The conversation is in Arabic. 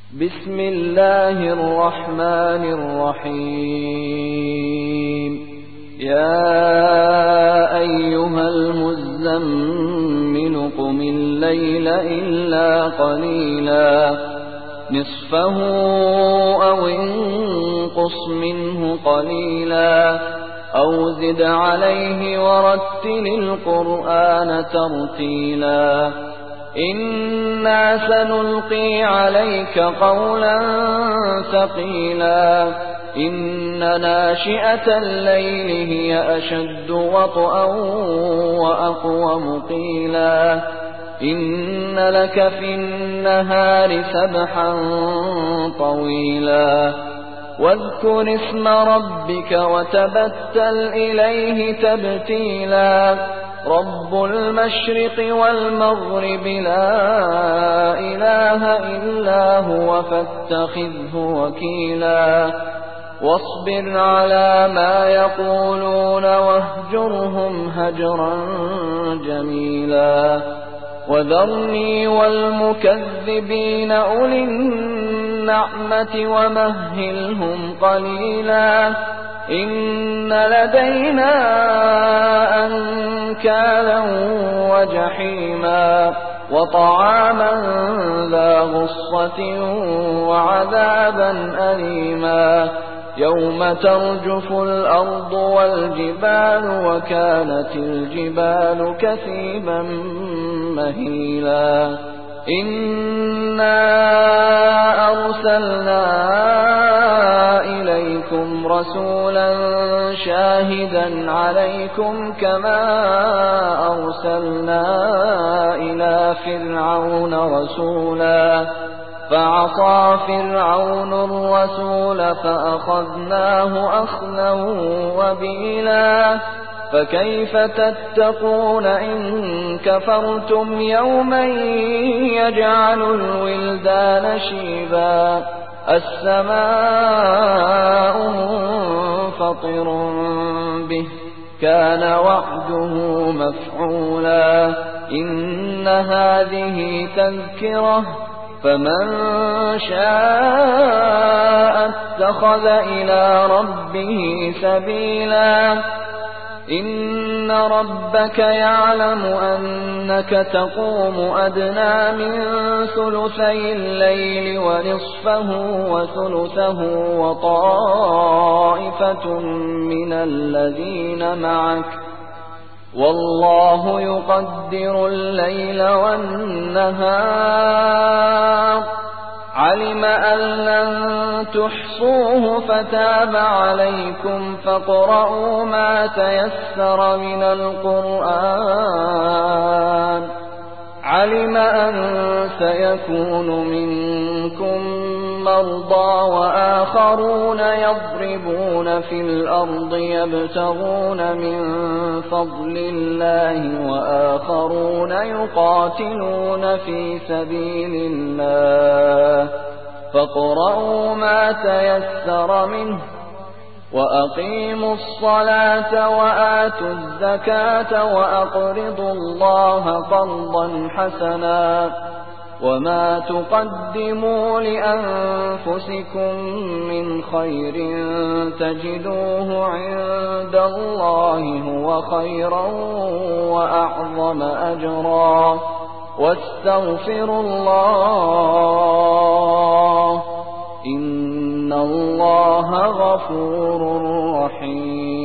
بسم الله الرحمن الرحيم يا أيها المزمل قم الليل إلا قليلا نصفه أو انقص منه قليلا أو زد عليه ورتل القرآن ترتيلا إنا سنلقي عليك قولا ثقيلا إن ناشئة الليل هي أشد وطئا وأقوم قيلا إن لك في النهار سبحا طويلا واذكر اسم ربك وتبتل إليه تبتيلا رب المشرق والمغرب لا إله إلا هو فاتخذه وكيلا واصبر على ما يقولون واهجرهم هجرا جميلا وذرني والمكذبين أولي النعمة ومهلهم قليلا إن لدينا أنكالا وجحيما وطعاما ذا غصة وعذابا أليما يوم ترجف الأرض والجبال وكانت الجبال كثيبا مهيلا إنا أرسلنا إليكم رسولا شاهدا عليكم كما أرسلنا إلى فرعون رسولا فعصى فرعون الرسول فأخذناه أخذا وبيلا فكيف تتقون إن كفرتم يوما يجعل الولدان شيبا السماء منفطر به كان وعده مفعولا إن هذه تذكرة فمن شاء اتخذ إلى ربه سبيلا إن ربك يعلم أنك تقوم أدنى من ثلثي الليل ونصفه وثلثه وطائفة من الذين معك والله يقدر الليل والنهار علم أن لن تحصوه فتاب عليكم فاقرؤوا ما تيسر من القرآن علم أن سيكون منكم مرضى وآخرون يضربون في الأرض يبتغون من فضل الله وآخرون يقاتلون في سبيل الله فاقرؤوا ما تيسر منه وأقيموا الصلاة وآتوا الزكاة وأقرضوا الله قرضا حسنا وما تقدموا لأنفسكم من خير تجدوه عند الله هو خيرا وأعظم أجرا واستغفروا الله إن الله غفور رحيم